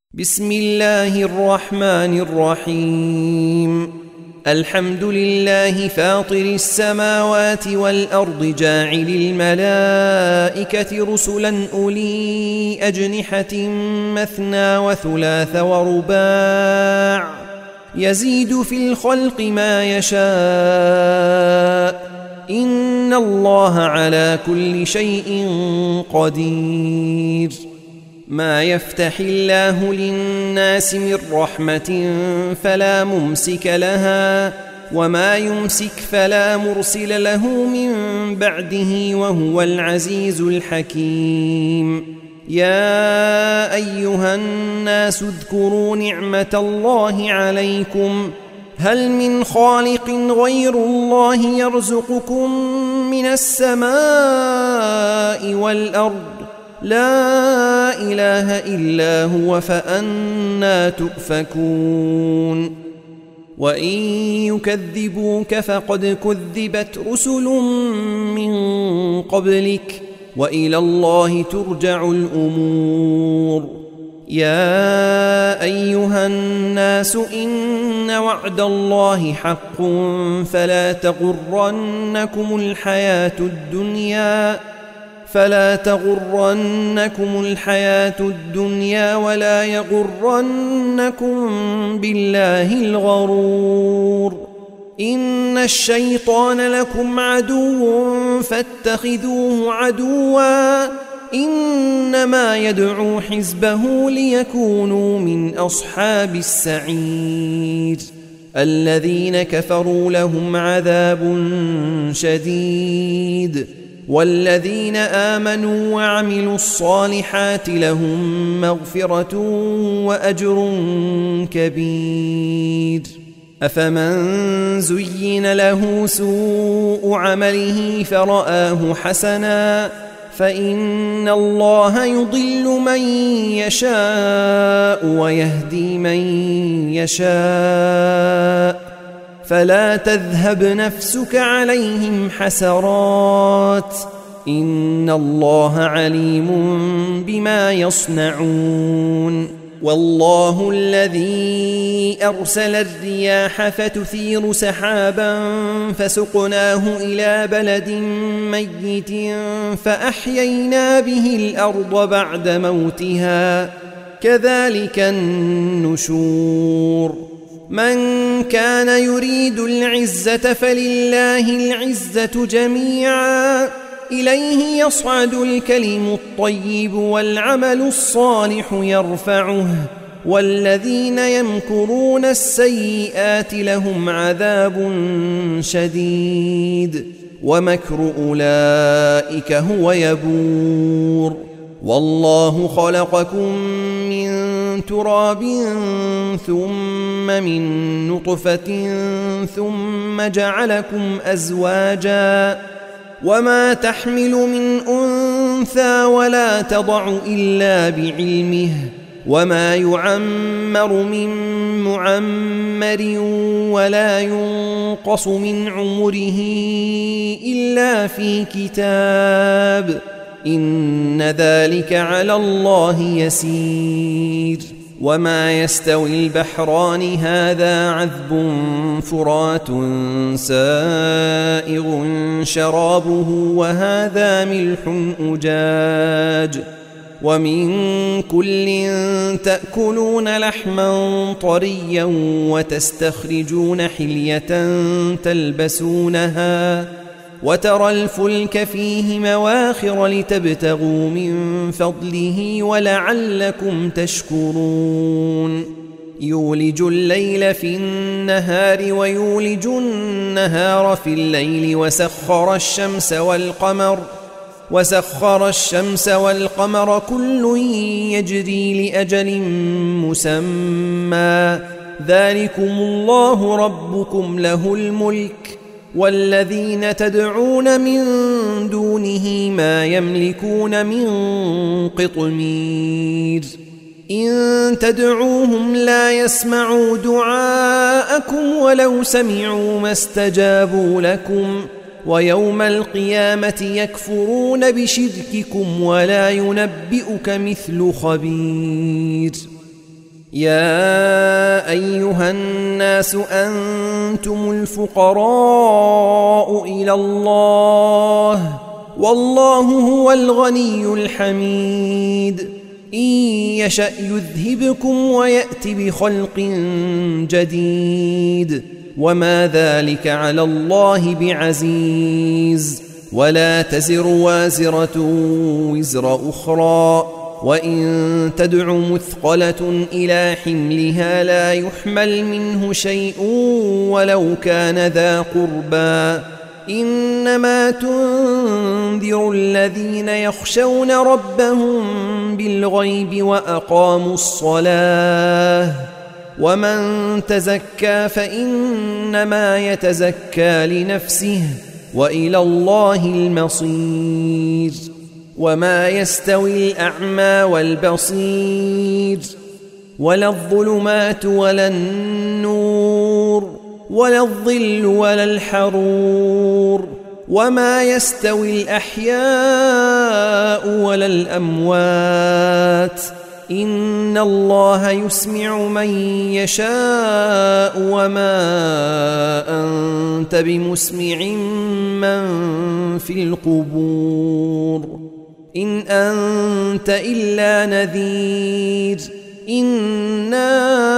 بسم الله الرحمن الرحيم. الحمد لله فاطر السماوات والأرض جاعل الملائكة رسلا أولي أجنحة مثنى وثلاث ورباع يزيد في الخلق ما يشاء إن الله على كل شيء قدير. ما يفتح الله للناس من رحمة فلا ممسك لها وما يمسك فلا مرسل له من بعده وهو العزيز الحكيم. يا أيها الناس اذكروا نعمة الله عليكم هل من خالق غير الله يرزقكم من السماء والأرض لا إله إلا هو فأنى تؤفكون. وإن يكذبوك فقد كذبت رسل من قبلك وإلى الله ترجع الأمور. يا أيها الناس إن وعد الله حق فلا تغرنكم الحياة الدنيا ولا يغرنكم بالله الغرور. إن الشيطان لكم عدو فاتخذوه عدوا إنما يدعو حزبه ليكونوا من أصحاب السعير. الذين كفروا لهم عذاب شديد والذين آمنوا وعملوا الصالحات لهم مغفرة وأجر كبير. أفمن زين له سوء عمله فرآه حسنا فإن الله يضل من يشاء ويهدي من يشاء فلا تذهب نفسك عليهم حسرات إن الله عليم بما يصنعون. والله الذي أرسل الرياح فتثير سحابا فسقناه إلى بلد ميت فأحيينا به الأرض بعد موتها كذلك النشور. من كان يريد العزة فلله العزة جميعا إليه يصعد الكلم الطيب والعمل الصالح يرفعه والذين يمكرون السيئات لهم عذاب شديد ومكر أولئك هو يبور. والله خلقكم من تراب ثم من نطفة ثم جعلكم أزواجا وما تحمل من أنثى ولا تضع إلا بعلمه وما يعمر من معمر ولا ينقص من عمره إلا في كتاب إن ذلك على الله يسير. وما يستوي البحران هذا عذب فرات سائغ شرابه وهذا ملح أجاج ومن كل تأكلون لحما طريا وتستخرجون حلية تلبسونها وترى الفلك فيه مواخر لتبتغوا من فضله ولعلكم تشكرون. يولج الليل في النهار ويولج النهار في الليل وسخر الشمس والقمر كل يجري لأجل مسمى ذلكم الله ربكم له الملك والذين تدعون من دونه ما يملكون من قطمير. إن تدعوهم لا يسمعوا دعاءكم ولو سمعوا ما استجابوا لكم ويوم القيامة يكفرون بشرككم ولا ينبئك مثل خبير. يا أيها الناس أنتم الفقراء إلى الله والله هو الغني الحميد إن يشأ يذهبكم ويأت بخلق جديد وما ذلك على الله بعزيز ولا تزر وازرة وزر أخرى وإن تدع مثقلة إلى حملها لا يحمل منه شيء ولو كان ذا قربى إنما تنذر الذين يخشون ربهم بالغيب وأقاموا الصلاة ومن تزكى فإنما يتزكى لنفسه وإلى الله المصير وما يستوي الأعمى والبصير ولا الظلمات ولا النور ولا الظل ولا الحرور وما يستوي الأحياء ولا الأموات إن الله يسمع من يشاء وما أنت بمسمع من في القبور إن أنت إلا نذير إنا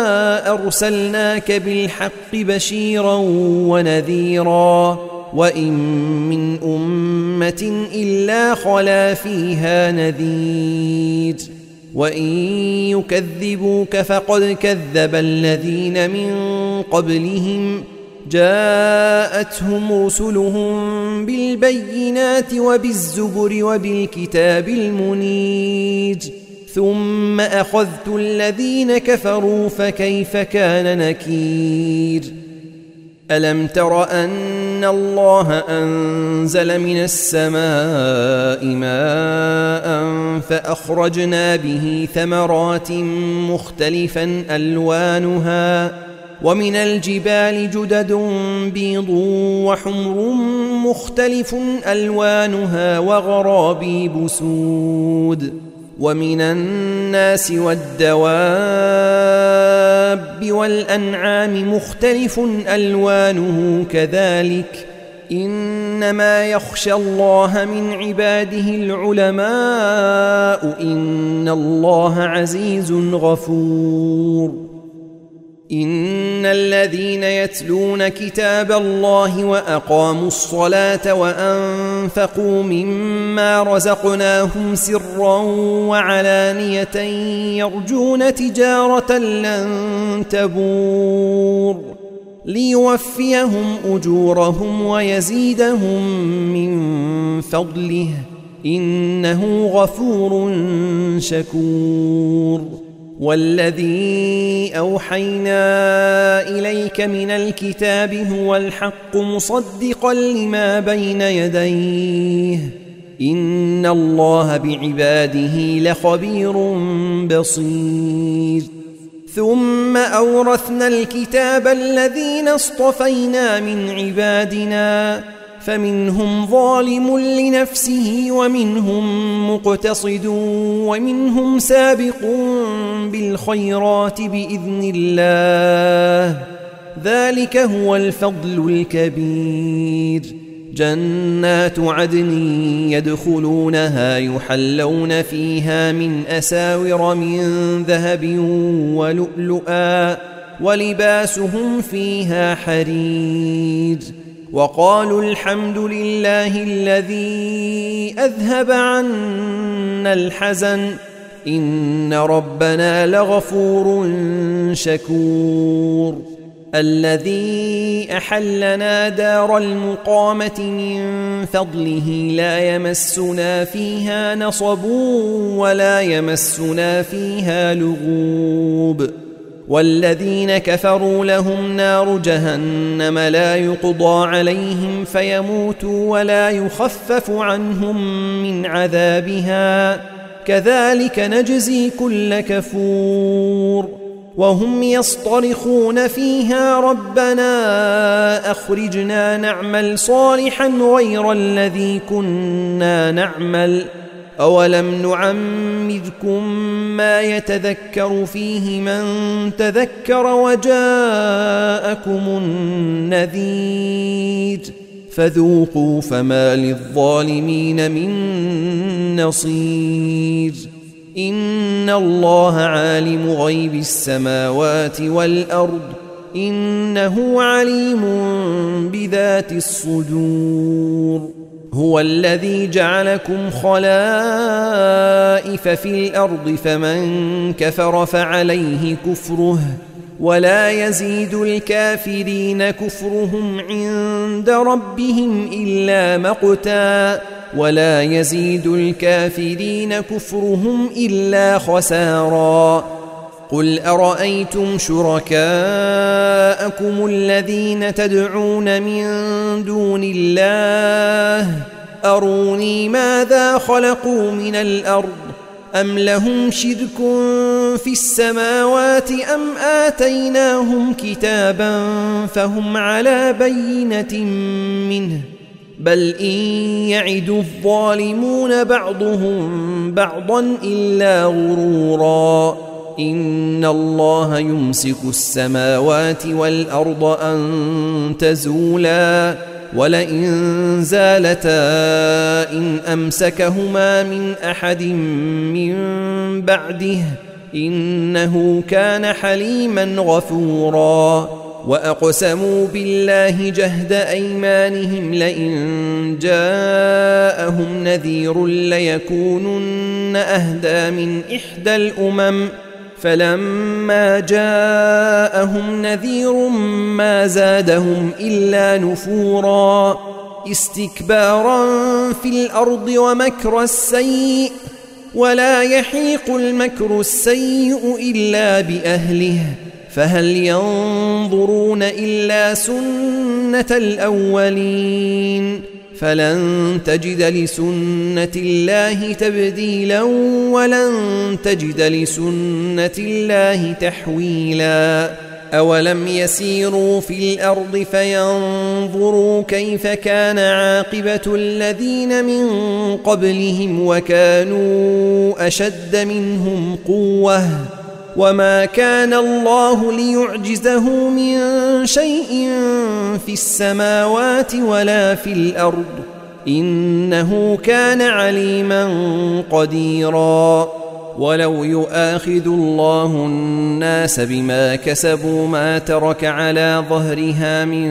أرسلناك بالحق بشيرا ونذيرا وإن من أمة إلا خلا فيها نذير وإن يكذبوك فقد كذب الذين من قبلهم جاءتهم رسلهم بالبينات وبالزبر وبالكتاب المنير ثم أخذت الذين كفروا فكيف كان نكير ألم تر أن الله أنزل من السماء ماء فأخرجنا به ثمرات مختلفا ألوانها ومن الجبال جدد بيض وحمر مختلف ألوانها وغرابيب سود ومن الناس والدواب والأنعام مختلف ألوانه كذلك إنما يخشى الله من عباده العلماء إن الله عزيز غفور إن الذين يتلون كتاب الله وأقاموا الصلاة وأنفقوا مما رزقناهم سرا وعلانية يرجون تجارة لن تبور ليوفيهم أجورهم ويزيدهم من فضله إنه غفور شكور والذي أوحينا إليك من الكتاب هو الحق مصدقا لما بين يديه إن الله بعباده لخبير بصير ثم أورثنا الكتاب الذين اصطفينا من عبادنا فمنهم ظالم لنفسه ومنهم مقتصد ومنهم سابق بالخيرات بإذن الله ذلك هو الفضل الكبير جنات عدن يدخلونها يحلون فيها من أساور من ذهب ولؤلؤا ولباسهم فيها حرير وقالوا الحمد لله الذي أذهب عنا الحزن إن ربنا لغفور شكور الذي أحلنا دار المقامة من فضله لا يمسنا فيها نصب ولا يمسنا فيها لغوب والذين كفروا لهم نار جهنم لا يقضى عليهم فيموتوا ولا يخفف عنهم من عذابها كذلك نجزي كل كفور وهم يصطرخون فيها ربنا أخرجنا نعمل صالحا غير الذي كنا نعمل أولم نعمركم ما يتذكر فيه من تذكر وجاءكم النذير فذوقوا فما للظالمين من نصير إن الله عالم غيب السماوات والأرض إنه عليم بذات الصدور هو الذي جعلكم خلائف في الأرض فمن كفر فعليه كفره ولا يزيد الكافرين كفرهم عند ربهم إلا مقتا ولا يزيد الكافرين كفرهم إلا خسارا قل أرأيتم شركاءكم الذين تدعون من دون الله أروني ماذا خلقوا من الأرض أم لهم شرك في السماوات أم آتيناهم كتابا فهم على بينة منه بل إن يعد الظالمون بعضهم بعضا إلا غرورا إن الله يمسك السماوات والأرض أن تزولا ولئن زالتا إن أمسكهما من أحد من بعده إنه كان حليما غفورا وأقسموا بالله جهد أيمانهم لئن جاءهم نذير ليكونن أهدى من إحدى الأمم فلما جاءهم نذير ما زادهم إلا نفورا استكبارا في الأرض ومكر السيء ولا يحيق المكر السيء إلا بأهله فهل ينظرون إلا سنة الأولين فلن تجد لسنة الله تبديلا ولن تجد لسنة الله تحويلا أولم يسيروا في الأرض فينظروا كيف كان عاقبة الذين من قبلهم وكانوا أشد منهم قوة وما كان الله ليعجزه من شيء في السماوات ولا في الأرض إنه كان عليما قديرا ولو يؤاخذ الله الناس بما كسبوا ما ترك على ظهرها من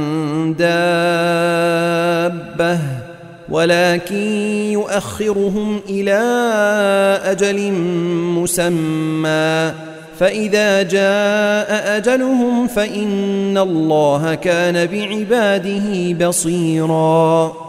دابة ولكن يؤخرهم إلى أجل مسمى فإذا جاء أجلهم فإن الله كان بعباده بصيراً